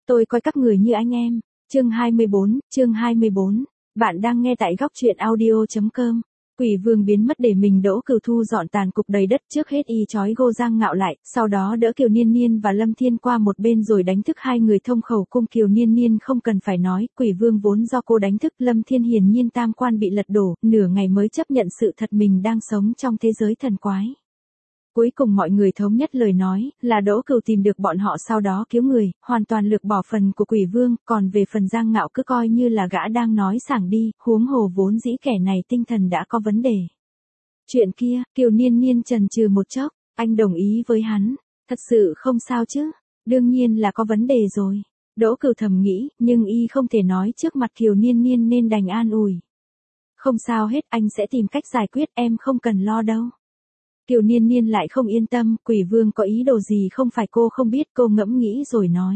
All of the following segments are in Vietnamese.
Tôi coi các người như anh em. Chương 24. Bạn đang nghe tại góc truyện audio.com. Quỷ vương biến mất để mình Đỗ Cửu thu dọn tàn cục đầy đất, trước hết y chói Gô Giang Ngạo lại, sau đó đỡ Kiều Niên Niên và Lâm Thiên qua một bên rồi đánh thức hai người thông khẩu cung. Kiều Niên Niên không cần phải nói, quỷ vương vốn do cô đánh thức. Lâm Thiên hiển nhiên tam quan bị lật đổ, nửa ngày mới chấp nhận sự thật mình đang sống trong thế giới thần quái. Cuối cùng mọi người thống nhất lời nói, là Đỗ Cửu tìm được bọn họ sau đó cứu người, hoàn toàn lược bỏ phần của quỷ vương, còn về phần Giang Ngạo cứ coi như là gã đang nói sảng đi, huống hồ vốn dĩ kẻ này tinh thần đã có vấn đề. Chuyện kia, Kiều Niên Niên chần chừ một chốc, anh đồng ý với hắn, thật sự không sao chứ, đương nhiên là có vấn đề rồi. Đỗ Cửu thầm nghĩ, nhưng y không thể nói trước mặt Kiều Niên Niên nên đành an ủi. Không sao hết, anh sẽ tìm cách giải quyết, em không cần lo đâu. Kiều Niên Niên lại không yên tâm, quỷ vương có ý đồ gì không phải cô không biết, cô ngẫm nghĩ rồi nói.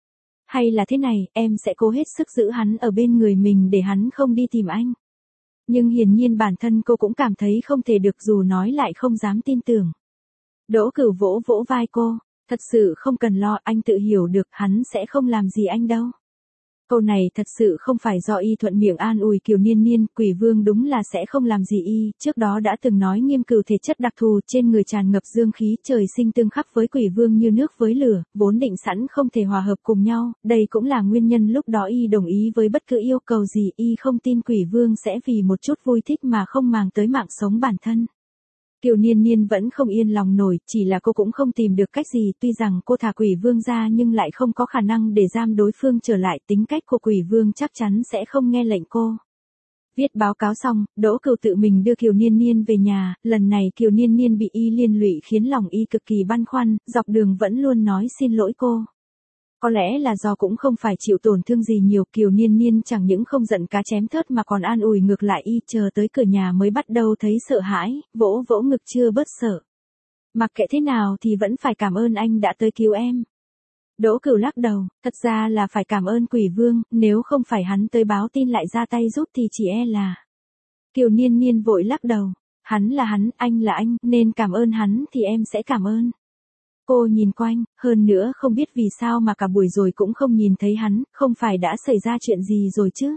Hay là thế này, em sẽ cố hết sức giữ hắn ở bên người mình để hắn không đi tìm anh. Nhưng hiển nhiên bản thân cô cũng cảm thấy không thể được, dù nói lại không dám tin tưởng. Đỗ Cửu vỗ vỗ vai cô, thật sự không cần lo, anh tự hiểu được, hắn sẽ không làm gì anh đâu. Câu này thật sự không phải do y thuận miệng an ủi Kiều Niên Niên, quỷ vương đúng là sẽ không làm gì y, trước đó đã từng nói Nghiêm Cửu thể chất đặc thù, trên người tràn ngập dương khí, trời sinh tương khắc với quỷ vương như nước với lửa, vốn định sẵn không thể hòa hợp cùng nhau, đây cũng là nguyên nhân lúc đó y đồng ý với bất cứ yêu cầu gì, y không tin quỷ vương sẽ vì một chút vui thích mà không màng tới mạng sống bản thân. Kiều Niên Niên vẫn không yên lòng nổi, chỉ là cô cũng không tìm được cách gì, tuy rằng cô thả quỷ vương ra nhưng lại không có khả năng để giam đối phương trở lại, tính cách của quỷ vương chắc chắn sẽ không nghe lệnh cô. Viết báo cáo xong, Đỗ Cửu tự mình đưa Kiều Niên Niên về nhà, lần này Kiều Niên Niên bị y liên lụy khiến lòng y cực kỳ băn khoăn, dọc đường vẫn luôn nói xin lỗi cô. Có lẽ là do cũng không phải chịu tổn thương gì nhiều, Kiều Niên Niên chẳng những không giận cá chém thớt mà còn an ủi ngược lại y, chờ tới cửa nhà mới bắt đầu thấy sợ hãi, vỗ vỗ ngực chưa bớt sợ. Mặc kệ thế nào thì vẫn phải cảm ơn anh đã tới cứu em. Đỗ Cửu lắc đầu, thật ra là phải cảm ơn quỷ vương, nếu không phải hắn tới báo tin lại ra tay giúp thì chỉ e là. Kiều Niên Niên vội lắc đầu, hắn là hắn, anh là anh, nên cảm ơn hắn thì em sẽ cảm ơn. Cô nhìn quanh, hơn nữa không biết vì sao mà cả buổi rồi cũng không nhìn thấy hắn, không phải đã xảy ra chuyện gì rồi chứ.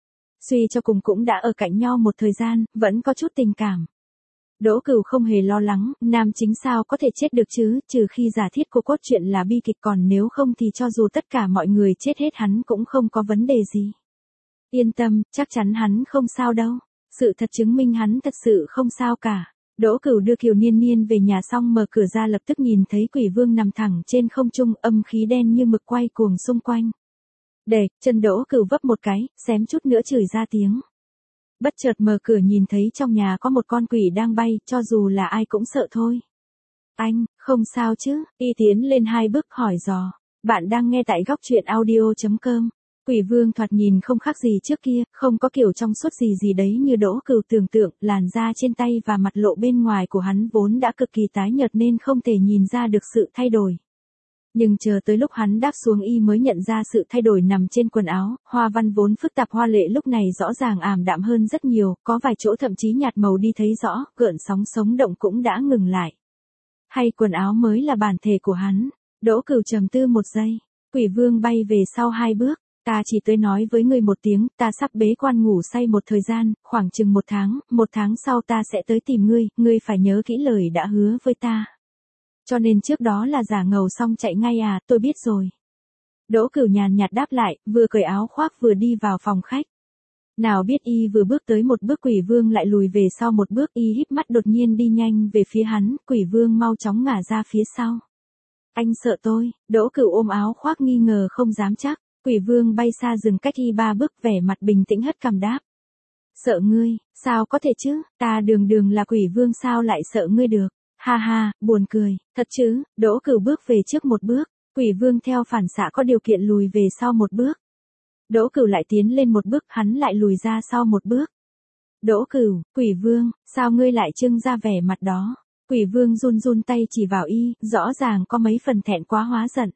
Suy cho cùng cũng đã ở cạnh nhau một thời gian, vẫn có chút tình cảm. Đỗ Cửu không hề lo lắng, nam chính sao có thể chết được chứ, trừ khi giả thiết của cốt truyện là bi kịch, còn nếu không thì cho dù tất cả mọi người chết hết hắn cũng không có vấn đề gì. Yên tâm, chắc chắn hắn không sao đâu. Sự thật chứng minh hắn thật sự không sao cả. Đỗ Cửu đưa Kiều Niên Niên về nhà xong mở cửa ra lập tức nhìn thấy quỷ vương nằm thẳng trên không trung, âm khí đen như mực quay cuồng xung quanh. Để, chân Đỗ Cửu vấp một cái, xém chút nữa chửi ra tiếng. Bất chợt mở cửa nhìn thấy trong nhà có một con quỷ đang bay, cho dù là ai cũng sợ thôi. Anh, không sao chứ, y tiến lên hai bước hỏi dò. Bạn đang nghe tại góc truyện audio.com. Quỷ vương thoạt nhìn không khác gì trước kia, không có kiểu trong suốt gì gì đấy như Đỗ Cửu tưởng tượng, làn da trên tay và mặt lộ bên ngoài của hắn vốn đã cực kỳ tái nhợt nên không thể nhìn ra được sự thay đổi. Nhưng chờ tới lúc hắn đáp xuống y mới nhận ra sự thay đổi nằm trên quần áo, hoa văn vốn phức tạp hoa lệ lúc này rõ ràng ảm đạm hơn rất nhiều, có vài chỗ thậm chí nhạt màu đi thấy rõ, gợn sóng sống động cũng đã ngừng lại. Hay quần áo mới là bản thể của hắn? Đỗ Cửu trầm tư một giây, quỷ vương bay về sau hai bước. Ta chỉ tới nói với ngươi một tiếng, ta sắp bế quan ngủ say một thời gian, khoảng chừng một tháng sau ta sẽ tới tìm ngươi, ngươi phải nhớ kỹ lời đã hứa với ta. Cho nên trước đó là giả ngầu xong chạy ngay à, tôi biết rồi. Đỗ Cửu nhàn nhạt đáp lại, vừa cởi áo khoác vừa đi vào phòng khách. Nào biết y vừa bước tới một bước quỷ vương lại lùi về sau một bước, y híp mắt đột nhiên đi nhanh về phía hắn, quỷ vương mau chóng ngả ra phía sau. Anh sợ tôi, Đỗ Cửu ôm áo khoác nghi ngờ không dám chắc. Quỷ vương bay xa dừng cách y ba bước, vẻ mặt bình tĩnh hất cằm đáp. Sợ ngươi, sao có thể chứ, ta đường là quỷ vương sao lại sợ ngươi được, ha ha, buồn cười, thật chứ. Đỗ Cửu bước về trước một bước, quỷ vương theo phản xạ có điều kiện lùi về sau một bước. Đỗ Cửu lại tiến lên một bước, hắn lại lùi ra sau một bước. Đỗ Cửu, quỷ vương, sao ngươi lại trưng ra vẻ mặt đó? Quỷ vương run run tay chỉ vào y, rõ ràng có mấy phần thẹn quá hóa giận.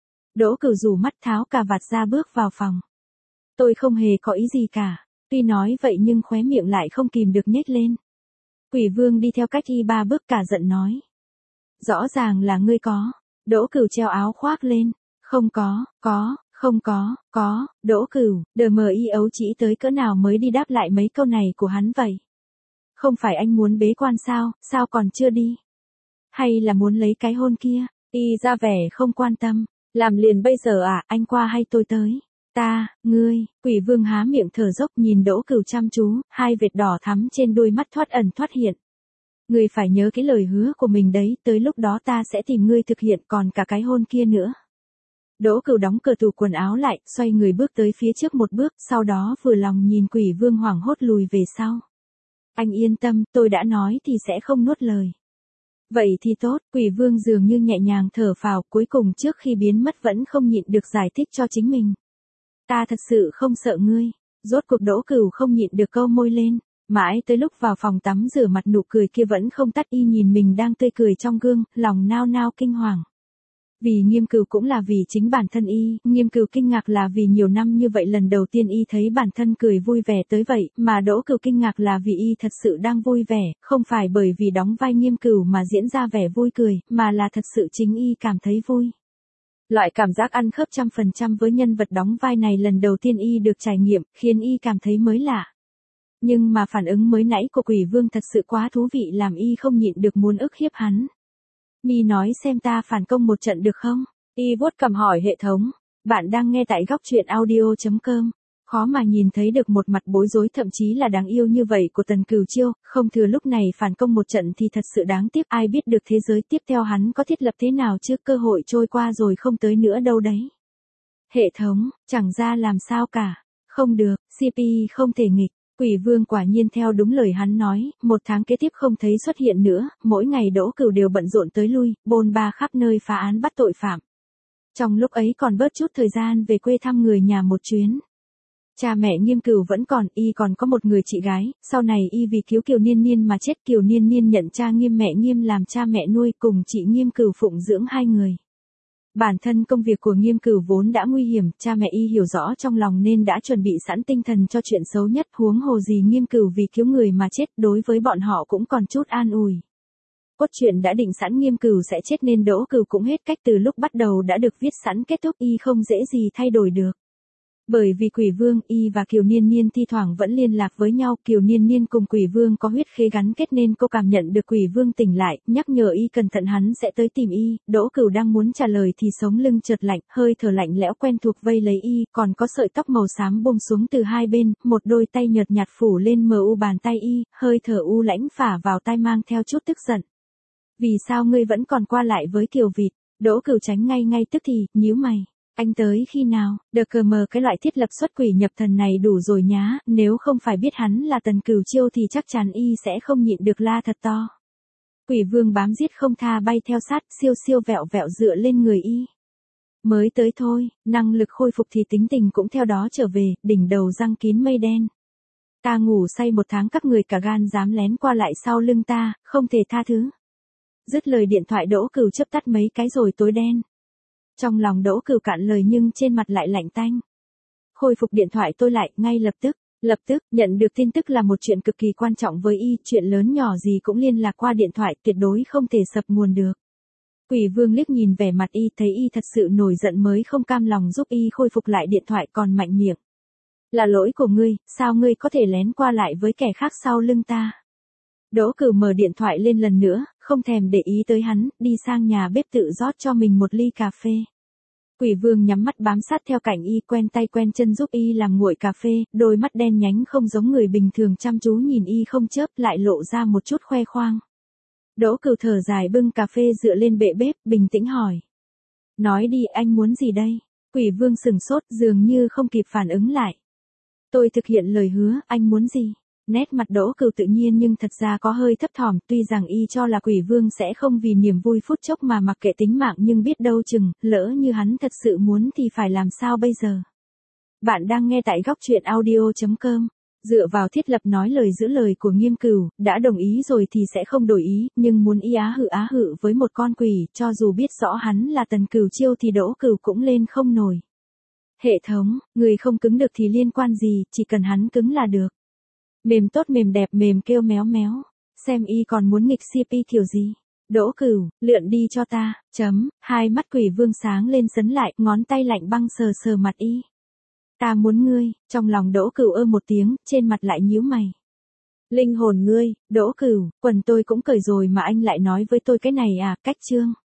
Đỗ Cửu rủ mắt tháo cà vạt ra bước vào phòng. Tôi không hề có ý gì cả. Tuy nói vậy nhưng khóe miệng lại không kìm được nhếch lên. Quỷ vương đi theo cách y ba bước cả giận nói. Rõ ràng là ngươi có. Đỗ Cửu treo áo khoác lên. Không có, Không có, Đỗ Cửu, đờ mờ y ấu trĩ tới cỡ nào mới đi đáp lại mấy câu này của hắn vậy? Không phải anh muốn bế quan sao còn chưa đi? Hay là muốn lấy cái hôn kia? Y ra vẻ không quan tâm, làm liền bây giờ à, anh qua hay tôi tới? Ngươi, Quỷ Vương há miệng thở dốc nhìn Đỗ Cửu chăm chú, hai vệt đỏ thắm trên đôi mắt thoát ẩn thoát hiện. Ngươi phải nhớ cái lời hứa của mình đấy, tới lúc đó ta sẽ tìm ngươi thực hiện còn cả cái hôn kia nữa. Đỗ Cửu đóng cửa tủ quần áo lại, xoay người bước tới phía trước một bước, sau đó vừa lòng nhìn Quỷ Vương hoảng hốt lùi về sau. Anh yên tâm, tôi đã nói thì sẽ không nuốt lời. Vậy thì tốt, Quỷ Vương dường như nhẹ nhàng thở phào, cuối cùng trước khi biến mất vẫn không nhịn được giải thích cho chính mình. Ta thật sự không sợ ngươi. Rốt cuộc Đỗ Cửu không nhịn được câu môi lên. Mãi tới lúc vào phòng tắm rửa mặt nụ cười kia vẫn không tắt, y nhìn mình đang tươi cười trong gương, lòng nao nao kinh hoàng. Vì Nghiêm Cửu cũng là vì chính bản thân y, Nghiêm Cửu kinh ngạc là vì nhiều năm như vậy lần đầu tiên y thấy bản thân cười vui vẻ tới vậy, mà Đỗ Cửu kinh ngạc là vì y thật sự đang vui vẻ, không phải bởi vì đóng vai Nghiêm Cửu mà diễn ra vẻ vui cười, mà là thật sự chính y cảm thấy vui. Loại cảm giác ăn khớp 100% với nhân vật đóng vai này lần đầu tiên y được trải nghiệm, khiến y cảm thấy mới lạ. Nhưng mà phản ứng mới nãy của Quỷ Vương thật sự quá thú vị làm y không nhịn được muốn ức hiếp hắn. Mi nói xem ta phản công một trận được không? Y vuốt cằm hỏi hệ thống. Bạn đang nghe tại góc truyện audio.com. Khó mà nhìn thấy được một mặt bối rối thậm chí là đáng yêu như vậy của Tần Cửu Chiêu, không thừa lúc này phản công một trận thì thật sự đáng tiếc, ai biết được thế giới tiếp theo hắn có thiết lập thế nào chứ, cơ hội trôi qua rồi không tới nữa đâu đấy. Hệ thống, chẳng ra làm sao cả. Không được, CP không thể nghịch. Quỷ Vương quả nhiên theo đúng lời hắn nói, một tháng kế tiếp không thấy xuất hiện nữa, mỗi ngày Đỗ Cửu đều bận rộn tới lui, bôn ba khắp nơi phá án bắt tội phạm. Trong lúc ấy còn bớt chút thời gian về quê thăm người nhà một chuyến. Cha mẹ Nghiêm Cửu vẫn còn, y còn có một người chị gái, sau này y vì cứu Kiều Niên Niên mà chết, Kiều Niên Niên nhận cha Nghiêm mẹ Nghiêm làm cha mẹ nuôi, cùng chị Nghiêm Cửu phụng dưỡng hai người. Bản thân công việc của Nghiêm Cửu vốn đã nguy hiểm, cha mẹ y hiểu rõ trong lòng nên đã chuẩn bị sẵn tinh thần cho chuyện xấu nhất, huống hồ gì Nghiêm Cửu vì cứu người mà chết, đối với bọn họ cũng còn chút an ủi. Cốt truyện đã định sẵn Nghiêm Cửu sẽ chết nên Đỗ Cửu cũng hết cách, từ lúc bắt đầu đã được viết sẵn, kết thúc y không dễ gì thay đổi được. Bởi vì Quỷ Vương, y và Kiều Niên Niên thi thoảng vẫn liên lạc với nhau, Kiều Niên Niên cùng Quỷ Vương có huyết khế gắn kết nên cô cảm nhận được Quỷ Vương tỉnh lại, nhắc nhở y cẩn thận hắn sẽ tới tìm y. Đỗ Cửu đang muốn trả lời thì sống lưng chợt lạnh, hơi thở lạnh lẽo quen thuộc vây lấy y, còn có sợi tóc màu xám buông xuống từ hai bên, một đôi tay nhợt nhạt phủ lên mờ u bàn tay y, hơi thở u lãnh phả vào tai mang theo chút tức giận. Vì sao ngươi vẫn còn qua lại với Kiều Vịt? Đỗ Cửu tránh ngay tức thì, nhíu mày. Anh tới khi nào? Đờ cờ mờ, cái loại thiết lập xuất quỷ nhập thần này đủ rồi nhá, nếu không phải biết hắn là Tần Cửu Chiêu thì chắc chắn y sẽ không nhịn được la thật to. Quỷ Vương bám giết không tha bay theo sát, siêu vẹo vẹo dựa lên người y. Mới tới thôi, năng lực khôi phục thì tính tình cũng theo đó trở về, đỉnh đầu răng kín mây đen. Ta ngủ say một tháng các người cả gan dám lén qua lại sau lưng ta, không thể tha thứ. Dứt lời điện thoại Đỗ Cửu chớp tắt mấy cái rồi tối đen. Trong lòng Đỗ Cửu cạn lời nhưng trên mặt lại lạnh tanh. Khôi phục điện thoại tôi lại, ngay lập tức, nhận được tin tức là một chuyện cực kỳ quan trọng với y, chuyện lớn nhỏ gì cũng liên lạc qua điện thoại, tuyệt đối không thể sập nguồn được. Quỷ Vương liếc nhìn vẻ mặt y, thấy y thật sự nổi giận mới không cam lòng giúp y khôi phục lại điện thoại, còn mạnh miệng. Là lỗi của ngươi, sao ngươi có thể lén qua lại với kẻ khác sau lưng ta? Đỗ Cửu mở điện thoại lên lần nữa, không thèm để ý tới hắn, đi sang nhà bếp tự rót cho mình một ly cà phê. Quỷ Vương nhắm mắt bám sát theo cạnh y, quen tay quen chân giúp y làm nguội cà phê, đôi mắt đen nhánh không giống người bình thường chăm chú nhìn y không chớp, lại lộ ra một chút khoe khoang. Đỗ Cửu thở dài bưng cà phê dựa lên bệ bếp, bình tĩnh hỏi. Nói đi, anh muốn gì đây? Quỷ Vương sừng sốt, dường như không kịp phản ứng lại. Tôi thực hiện lời hứa, anh muốn gì? Nét mặt Đỗ Cửu tự nhiên nhưng thật ra có hơi thấp thỏm, tuy rằng y cho là Quỷ Vương sẽ không vì niềm vui phút chốc mà mặc kệ tính mạng, nhưng biết đâu chừng, lỡ như hắn thật sự muốn thì phải làm sao bây giờ? Bạn đang nghe tại góc truyện audio.com. Dựa vào thiết lập nói lời giữ lời của Nghiêm Cửu, đã đồng ý rồi thì sẽ không đổi ý, nhưng muốn y á hự với một con quỷ, cho dù biết rõ hắn là Tần Cửu Chiêu thì Đỗ Cửu cũng lên không nổi. Hệ thống, người không cứng được thì liên quan gì, chỉ cần hắn cứng là được. Mềm tốt mềm đẹp mềm kêu méo méo. Xem y còn muốn nghịch CP kiểu gì. Đỗ Cửu, lượn đi cho ta, hai mắt Quỷ Vương sáng lên sấn lại, ngón tay lạnh băng sờ sờ mặt y. Ta muốn ngươi, trong lòng Đỗ Cửu ơ một tiếng, trên mặt lại nhíu mày. Linh hồn ngươi, Đỗ Cửu, quần tôi cũng cởi rồi mà anh lại nói với tôi cái này à, cách trương.